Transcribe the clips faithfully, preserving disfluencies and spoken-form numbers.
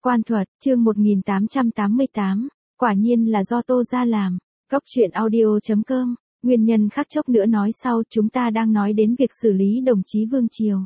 Quan thuật, chương một nghìn tám trăm tám mươi tám, quả nhiên là do Tô Gia làm. Góc truyện audio chấm com, nguyên nhân khác chốc nữa nói sau, chúng ta đang nói đến việc xử lý đồng chí Vương Triều.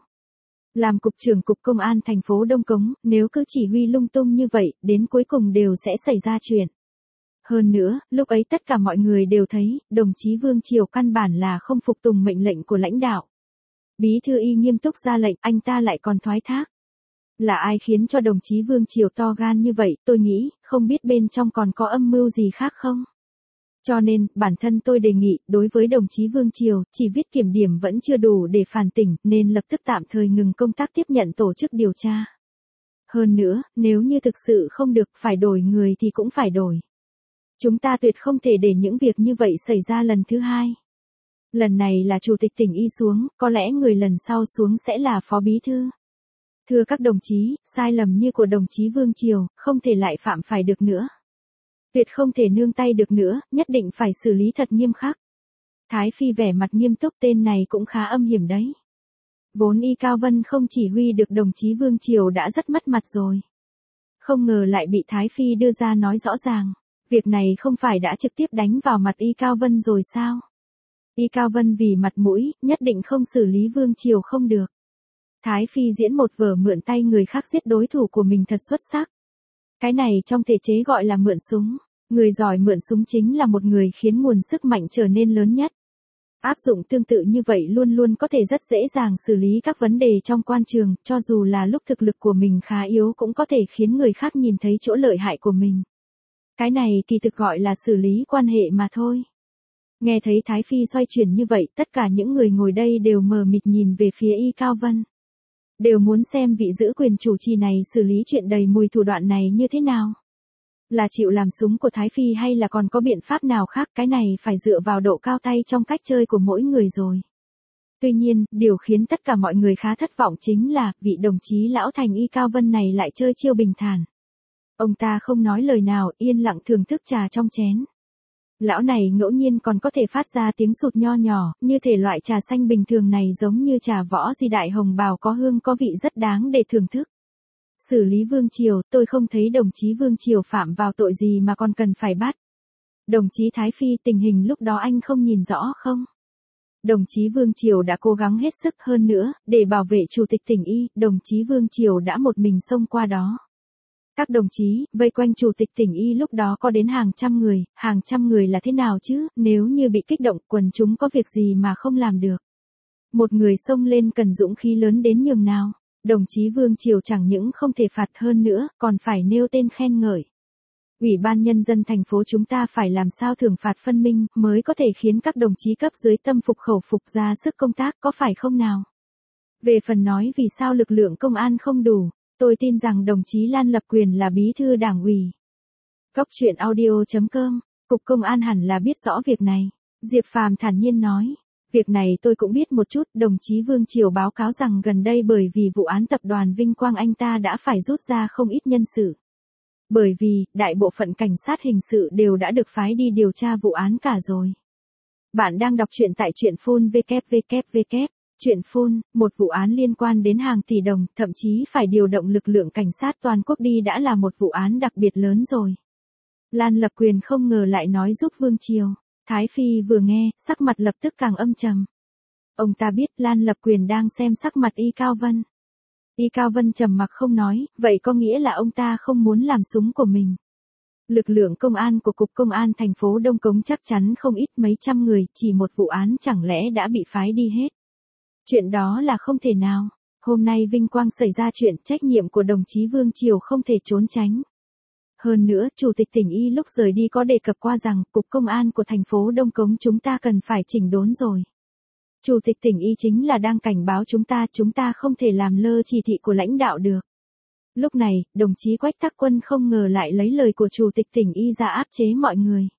Làm cục trưởng cục công an thành phố Đông Cống, nếu cứ chỉ huy lung tung như vậy, đến cuối cùng đều sẽ xảy ra chuyện. Hơn nữa, lúc ấy tất cả mọi người đều thấy, đồng chí Vương Triều căn bản là không phục tùng mệnh lệnh của lãnh đạo. Bí thư Y nghiêm túc ra lệnh, anh ta lại còn thoái thác. Là ai khiến cho đồng chí Vương Triều to gan như vậy, tôi nghĩ, không biết bên trong còn có âm mưu gì khác không? Cho nên, bản thân tôi đề nghị, đối với đồng chí Vương Triều, chỉ viết kiểm điểm vẫn chưa đủ để phản tỉnh, nên lập tức tạm thời ngừng công tác tiếp nhận tổ chức điều tra. Hơn nữa, nếu như thực sự không được phải đổi người thì cũng phải đổi. Chúng ta tuyệt không thể để những việc như vậy xảy ra lần thứ hai. Lần này là chủ tịch tỉnh Y xuống, có lẽ người lần sau xuống sẽ là phó bí thư. Thưa các đồng chí, sai lầm như của đồng chí Vương Triều, không thể lại phạm phải được nữa. Tuyệt không thể nương tay được nữa, nhất định phải xử lý thật nghiêm khắc. Thái Phi vẻ mặt nghiêm túc, tên này cũng khá âm hiểm đấy. Vốn Y Cao Vân không chỉ huy được đồng chí Vương Triều đã rất mất mặt rồi. Không ngờ lại bị Thái Phi đưa ra nói rõ ràng. Việc này không phải đã trực tiếp đánh vào mặt Y Cao Vân rồi sao? Y Cao Vân vì mặt mũi, nhất định không xử lý Vương Triều không được. Thái Phi diễn một vở mượn tay người khác giết đối thủ của mình thật xuất sắc. Cái này trong thể chế gọi là mượn súng. Người giỏi mượn súng chính là một người khiến nguồn sức mạnh trở nên lớn nhất. Áp dụng tương tự như vậy luôn luôn có thể rất dễ dàng xử lý các vấn đề trong quan trường, cho dù là lúc thực lực của mình khá yếu cũng có thể khiến người khác nhìn thấy chỗ lợi hại của mình. Cái này kỳ thực gọi là xử lý quan hệ mà thôi. Nghe thấy Thái Phi xoay chuyển như vậy, tất cả những người ngồi đây đều mờ mịt nhìn về phía Y Cao Vân. Đều muốn xem vị giữ quyền chủ trì này xử lý chuyện đầy mùi thủ đoạn này như thế nào. Là chịu làm súng của Thái Phi hay là còn có biện pháp nào khác, cái này phải dựa vào độ cao tay trong cách chơi của mỗi người rồi. Tuy nhiên, điều khiến tất cả mọi người khá thất vọng chính là, vị đồng chí lão thành Y Cao Vân này lại chơi chiêu bình thản. Ông ta không nói lời nào, yên lặng thưởng thức trà trong chén. Lão này ngẫu nhiên còn có thể phát ra tiếng sụt nho nhỏ, như thể loại trà xanh bình thường này giống như trà võ di đại hồng bào có hương có vị rất đáng để thưởng thức. Xử lý Vương Triều, tôi không thấy đồng chí Vương Triều phạm vào tội gì mà còn cần phải bắt. Đồng chí Thái Phi, tình hình lúc đó anh không nhìn rõ không? Đồng chí Vương Triều đã cố gắng hết sức, hơn nữa, để bảo vệ chủ tịch tỉnh Y, đồng chí Vương Triều đã một mình xông qua đó. Các đồng chí, vây quanh chủ tịch tỉnh Y lúc đó có đến hàng trăm người, hàng trăm người là thế nào chứ, nếu như bị kích động quần chúng có việc gì mà không làm được. Một người xông lên cần dũng khí lớn đến nhường nào, đồng chí Vương Triều chẳng những không thể phạt hơn nữa, còn phải nêu tên khen ngợi. Ủy ban Nhân dân thành phố chúng ta phải làm sao thưởng phạt phân minh, mới có thể khiến các đồng chí cấp dưới tâm phục khẩu phục ra sức công tác, có phải không nào? Về phần nói vì sao lực lượng công an không đủ, tôi tin rằng đồng chí Lan Lập Quyền là bí thư đảng ủy. Góc truyện audio chấm com, Cục Công an hẳn là biết rõ việc này. Diệp Phàm thản nhiên nói, việc này tôi cũng biết một chút, đồng chí Vương Triều báo cáo rằng gần đây bởi vì vụ án tập đoàn Vinh Quang anh ta đã phải rút ra không ít nhân sự. Bởi vì, đại bộ phận cảnh sát hình sự đều đã được phái đi điều tra vụ án cả rồi. Bạn đang đọc truyện tại truyện phun vê kép vê kép vê kép. Chuyện phun, một vụ án liên quan đến hàng tỷ đồng, thậm chí phải điều động lực lượng cảnh sát toàn quốc đi đã là một vụ án đặc biệt lớn rồi. Lan Lập Quyền không ngờ lại nói giúp Vương Triều. Thái Phi vừa nghe, sắc mặt lập tức càng âm trầm. Ông ta biết Lan Lập Quyền đang xem sắc mặt Y Cao Vân. Y Cao Vân trầm mặc không nói, vậy có nghĩa là ông ta không muốn làm súng của mình. Lực lượng công an của Cục Công an thành phố Đông Cống chắc chắn không ít mấy trăm người, chỉ một vụ án chẳng lẽ đã bị phái đi hết. Chuyện đó là không thể nào. Hôm nay Vinh Quang xảy ra chuyện, trách nhiệm của đồng chí Vương Triều không thể trốn tránh. Hơn nữa, Chủ tịch tỉnh Y lúc rời đi có đề cập qua rằng, Cục Công an của thành phố Đông Cống chúng ta cần phải chỉnh đốn rồi. Chủ tịch tỉnh Y chính là đang cảnh báo chúng ta, chúng ta không thể làm lơ chỉ thị của lãnh đạo được. Lúc này, đồng chí Quách Tắc Quân không ngờ lại lấy lời của Chủ tịch tỉnh Y ra áp chế mọi người.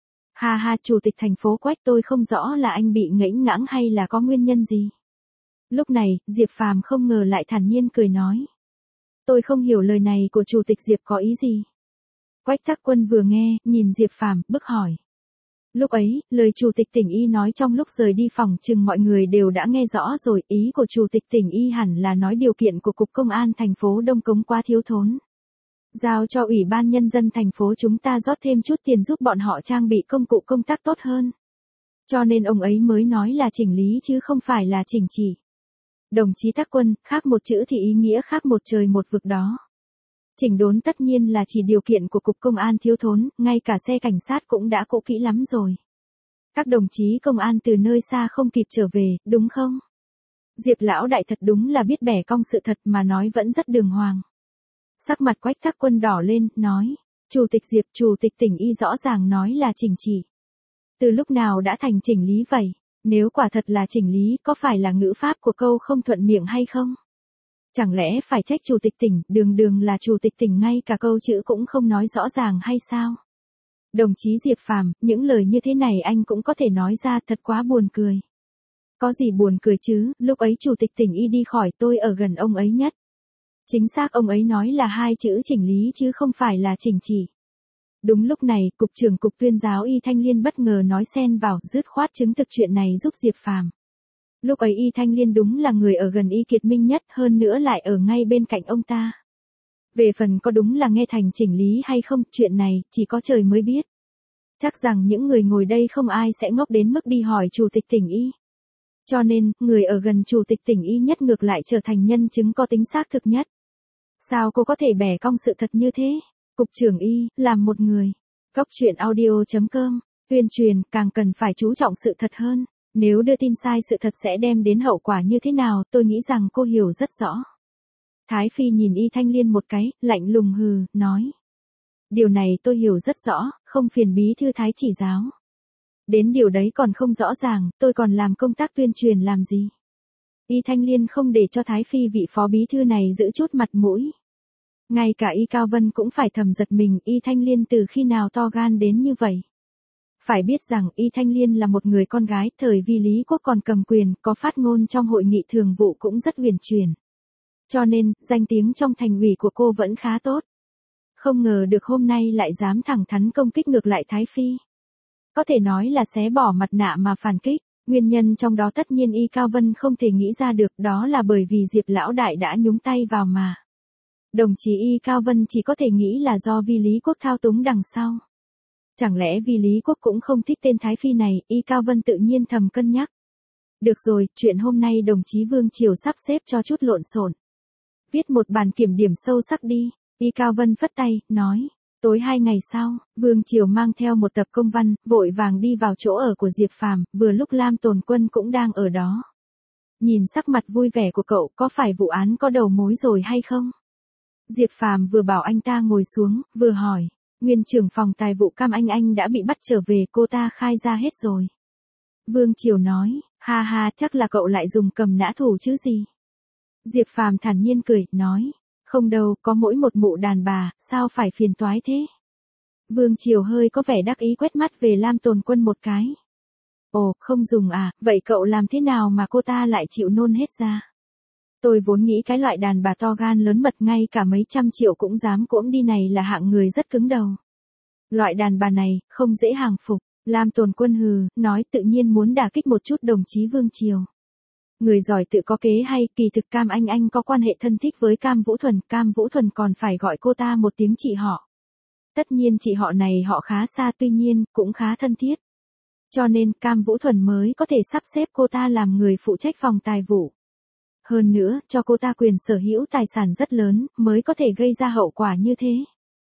Ha ha, Chủ tịch thành phố Quách, tôi không rõ là anh bị ngẫnh ngãng hay là có nguyên nhân gì. Lúc này, Diệp Phàm không ngờ lại thản nhiên cười nói. Tôi không hiểu lời này của Chủ tịch Diệp có ý gì. Quách Tắc Quân vừa nghe, nhìn Diệp Phàm, bức hỏi. Lúc ấy, lời Chủ tịch tỉnh Y nói trong lúc rời đi phòng chừng mọi người đều đã nghe rõ rồi, ý của Chủ tịch tỉnh Y hẳn là nói điều kiện của Cục Công an thành phố Đông Cống quá thiếu thốn. Giao cho Ủy ban Nhân dân thành phố chúng ta rót thêm chút tiền giúp bọn họ trang bị công cụ công tác tốt hơn. Cho nên ông ấy mới nói là chỉnh lý chứ không phải là chỉnh chỉ. Đồng chí Tắc Quân, khác một chữ thì ý nghĩa khác một trời một vực đó. Chỉnh đốn tất nhiên là chỉ điều kiện của Cục Công an thiếu thốn, ngay cả xe cảnh sát cũng đã cũ kỹ lắm rồi. Các đồng chí công an từ nơi xa không kịp trở về, đúng không? Diệp lão đại thật đúng là biết bẻ cong sự thật mà nói vẫn rất đường hoàng. Sắc mặt Quách Tắc Quân đỏ lên, nói, Chủ tịch Diệp, Chủ tịch tỉnh y rõ ràng nói là chỉnh chỉ. Từ lúc nào đã thành chỉnh lý vậy? Nếu quả thật là chỉnh lý, có phải là ngữ pháp của câu không thuận miệng hay không? Chẳng lẽ phải trách Chủ tịch tỉnh, đường đường là Chủ tịch tỉnh ngay cả câu chữ cũng không nói rõ ràng hay sao? Đồng chí Diệp Phàm, những lời như thế này anh cũng có thể nói ra, thật quá buồn cười. Có gì buồn cười chứ, lúc ấy Chủ tịch tỉnh y đi khỏi, tôi ở gần ông ấy nhất. Chính xác ông ấy nói là hai chữ chỉnh lý chứ không phải là chỉnh chỉ. Đúng lúc này, Cục trưởng Cục Tuyên giáo Y Thanh Liên bất ngờ nói xen vào, dứt khoát chứng thực chuyện này giúp Diệp Phàm. Lúc ấy Y Thanh Liên đúng là người ở gần Y Kiệt Minh nhất, hơn nữa lại ở ngay bên cạnh ông ta. Về phần có đúng là nghe thành chỉnh lý hay không, chuyện này, chỉ có trời mới biết. Chắc rằng những người ngồi đây không ai sẽ ngốc đến mức đi hỏi Chủ tịch tỉnh Y. Cho nên, người ở gần Chủ tịch tỉnh Y nhất ngược lại trở thành nhân chứng có tính xác thực nhất. Sao cô có thể bẻ cong sự thật như thế? Cục trưởng Y, làm một người. Góc truyện audio chấm com, tuyên truyền, càng cần phải chú trọng sự thật hơn. Nếu đưa tin sai sự thật sẽ đem đến hậu quả như thế nào, tôi nghĩ rằng cô hiểu rất rõ. Thái Phi nhìn Y Thanh Liên một cái, lạnh lùng hừ, nói. Điều này tôi hiểu rất rõ, không phiền bí thư Thái chỉ giáo. Đến điều đấy còn không rõ ràng, tôi còn làm công tác tuyên truyền làm gì? Y Thanh Liên không để cho Thái Phi vị phó bí thư này giữ chút mặt mũi. Ngay cả Y Cao Vân cũng phải thầm giật mình, Y Thanh Liên từ khi nào to gan đến như vậy. Phải biết rằng Y Thanh Liên là một người con gái, thời vì Lý Quốc còn cầm quyền, có phát ngôn trong hội nghị thường vụ cũng rất huyền truyền. Cho nên, danh tiếng trong thành ủy của cô vẫn khá tốt. Không ngờ được hôm nay lại dám thẳng thắn công kích ngược lại Thái Phi. Có thể nói là xé bỏ mặt nạ mà phản kích. Nguyên nhân trong đó tất nhiên Y Cao Vân không thể nghĩ ra được, đó là bởi vì Diệp lão đại đã nhúng tay vào mà. Đồng chí Y Cao Vân chỉ có thể nghĩ là do Vi Lý Quốc thao túng đằng sau. Chẳng lẽ Vi Lý Quốc cũng không thích tên Thái Phi này, Y Cao Vân tự nhiên thầm cân nhắc. Được rồi, chuyện hôm nay đồng chí Vương Triều sắp xếp cho chút lộn xộn. Viết một bản kiểm điểm sâu sắc đi, Y Cao Vân phất tay, nói. Tối hai ngày sau, Vương Triều mang theo một tập công văn, vội vàng đi vào chỗ ở của Diệp Phàm, vừa lúc Lam Tồn Quân cũng đang ở đó. Nhìn sắc mặt vui vẻ của cậu, có phải vụ án có đầu mối rồi hay không? Diệp Phàm vừa bảo anh ta ngồi xuống, vừa hỏi, nguyên trưởng phòng tài vụ Cam Anh Anh đã bị bắt trở về, cô ta khai ra hết rồi. Vương Triều nói, ha ha, chắc là cậu lại dùng cầm nã thủ chứ gì. Diệp Phàm thản nhiên cười, nói, không đâu, có mỗi một mụ đàn bà, sao phải phiền toái thế? Vương Triều hơi có vẻ đắc ý quét mắt về Lam Tồn Quân một cái. Ồ, không dùng à, vậy cậu làm thế nào mà cô ta lại chịu nôn hết ra? Tôi vốn nghĩ cái loại đàn bà to gan lớn mật ngay cả mấy trăm triệu cũng dám cỗm đi này là hạng người rất cứng đầu. Loại đàn bà này, không dễ hàng phục. Lam Tồn Quân hừ, nói tự nhiên muốn đả kích một chút đồng chí Vương Triều. Người giỏi tự có kế hay, kỳ thực Cam Anh Anh có quan hệ thân thích với Cam Vũ Thuần, Cam Vũ Thuần còn phải gọi cô ta một tiếng chị họ. Tất nhiên chị họ này họ khá xa, tuy nhiên, cũng khá thân thiết. Cho nên, Cam Vũ Thuần mới có thể sắp xếp cô ta làm người phụ trách phòng tài vụ. Hơn nữa, cho cô ta quyền sở hữu tài sản rất lớn, mới có thể gây ra hậu quả như thế.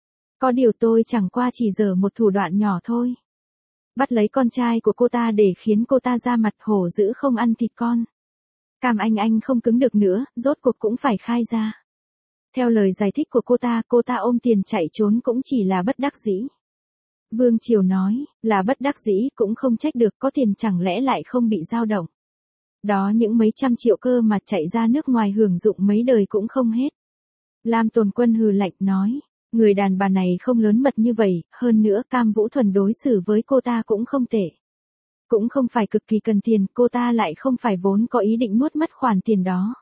Có điều tôi chẳng qua chỉ dở một thủ đoạn nhỏ thôi. Bắt lấy con trai của cô ta để khiến cô ta ra mặt hổ dữ không ăn thịt con. Cam Anh Anh không cứng được nữa, rốt cuộc cũng phải khai ra. Theo lời giải thích của cô ta, cô ta ôm tiền chạy trốn cũng chỉ là bất đắc dĩ. Vương Triều nói, là bất đắc dĩ cũng không trách được, có tiền chẳng lẽ lại không bị dao động. Đó những mấy trăm triệu cơ mà chạy ra nước ngoài hưởng dụng mấy đời cũng không hết. Lam Tồn Quân hừ lạnh nói, người đàn bà này không lớn mật như vậy, hơn nữa Cam Vũ Thuần đối xử với cô ta cũng không tệ. Cũng không phải cực kỳ cần tiền, cô ta lại không phải vốn có ý định nuốt mất khoản tiền đó.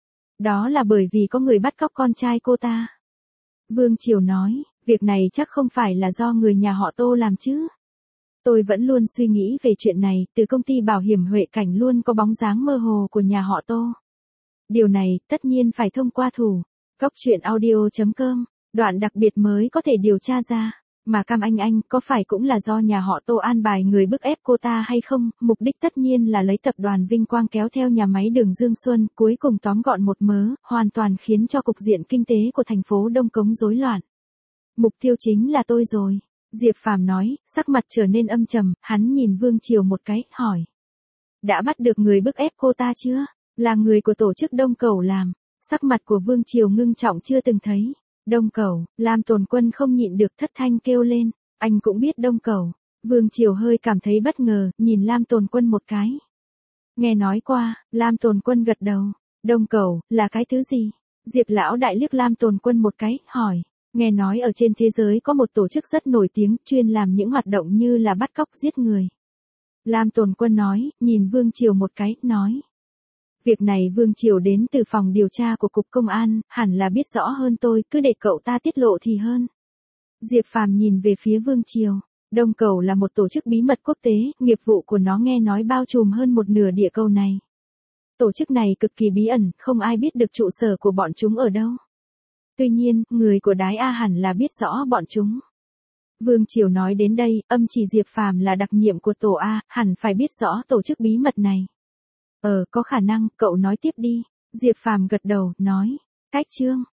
Đó là bởi vì có người bắt cóc con trai cô ta. Vương Triều nói, việc này chắc không phải là do người nhà họ Tô làm chứ. Tôi vẫn luôn suy nghĩ về chuyện này, từ công ty bảo hiểm Huệ Cảnh luôn có bóng dáng mơ hồ của nhà họ Tô. Điều này, tất nhiên phải thông qua thủ. Góc truyện audio chấm com Đoạn đặc biệt mới có thể điều tra ra. Mà Cam Anh Anh có phải cũng là do nhà họ Tô an bài người bức ép cô ta hay không? Mục đích tất nhiên là lấy tập đoàn Vinh Quang kéo theo nhà máy đường Dương Xuân, cuối cùng tóm gọn một mớ, hoàn toàn khiến cho cục diện kinh tế của thành phố Đông Cống rối loạn. Mục tiêu chính là tôi rồi. Diệp Phàm nói, sắc mặt trở nên âm trầm, hắn nhìn Vương Triều một cái, hỏi. Đã bắt được người bức ép cô ta chưa? Là người của tổ chức Đông Cẩu làm. Sắc mặt của Vương Triều ngưng trọng chưa từng thấy. Đông Cẩu, Lam Tồn Quân không nhịn được thất thanh kêu lên, anh cũng biết Đông Cẩu. Vương Triều hơi cảm thấy bất ngờ, nhìn Lam Tồn Quân một cái. Nghe nói qua, Lam Tồn Quân gật đầu, Đông Cẩu, là cái thứ gì? Diệp lão đại liếc Lam Tồn Quân một cái, hỏi, nghe nói ở trên thế giới có một tổ chức rất nổi tiếng, chuyên làm những hoạt động như là bắt cóc giết người. Lam Tồn Quân nói, nhìn Vương Triều một cái, nói. Việc này Vương Triều đến từ phòng điều tra của Cục Công an, hẳn là biết rõ hơn tôi, cứ để cậu ta tiết lộ thì hơn. Diệp Phàm nhìn về phía Vương Triều. Đông Cẩu là một tổ chức bí mật quốc tế, nghiệp vụ của nó nghe nói bao trùm hơn một nửa địa cầu này. Tổ chức này cực kỳ bí ẩn, không ai biết được trụ sở của bọn chúng ở đâu. Tuy nhiên, người của Đái A hẳn là biết rõ bọn chúng. Vương Triều nói đến đây, âm chỉ Diệp Phàm là đặc nhiệm của tổ A, hẳn phải biết rõ tổ chức bí mật này. Ờ, có khả năng, cậu nói tiếp đi. Diệp Phàm gật đầu, nói. Cách chương.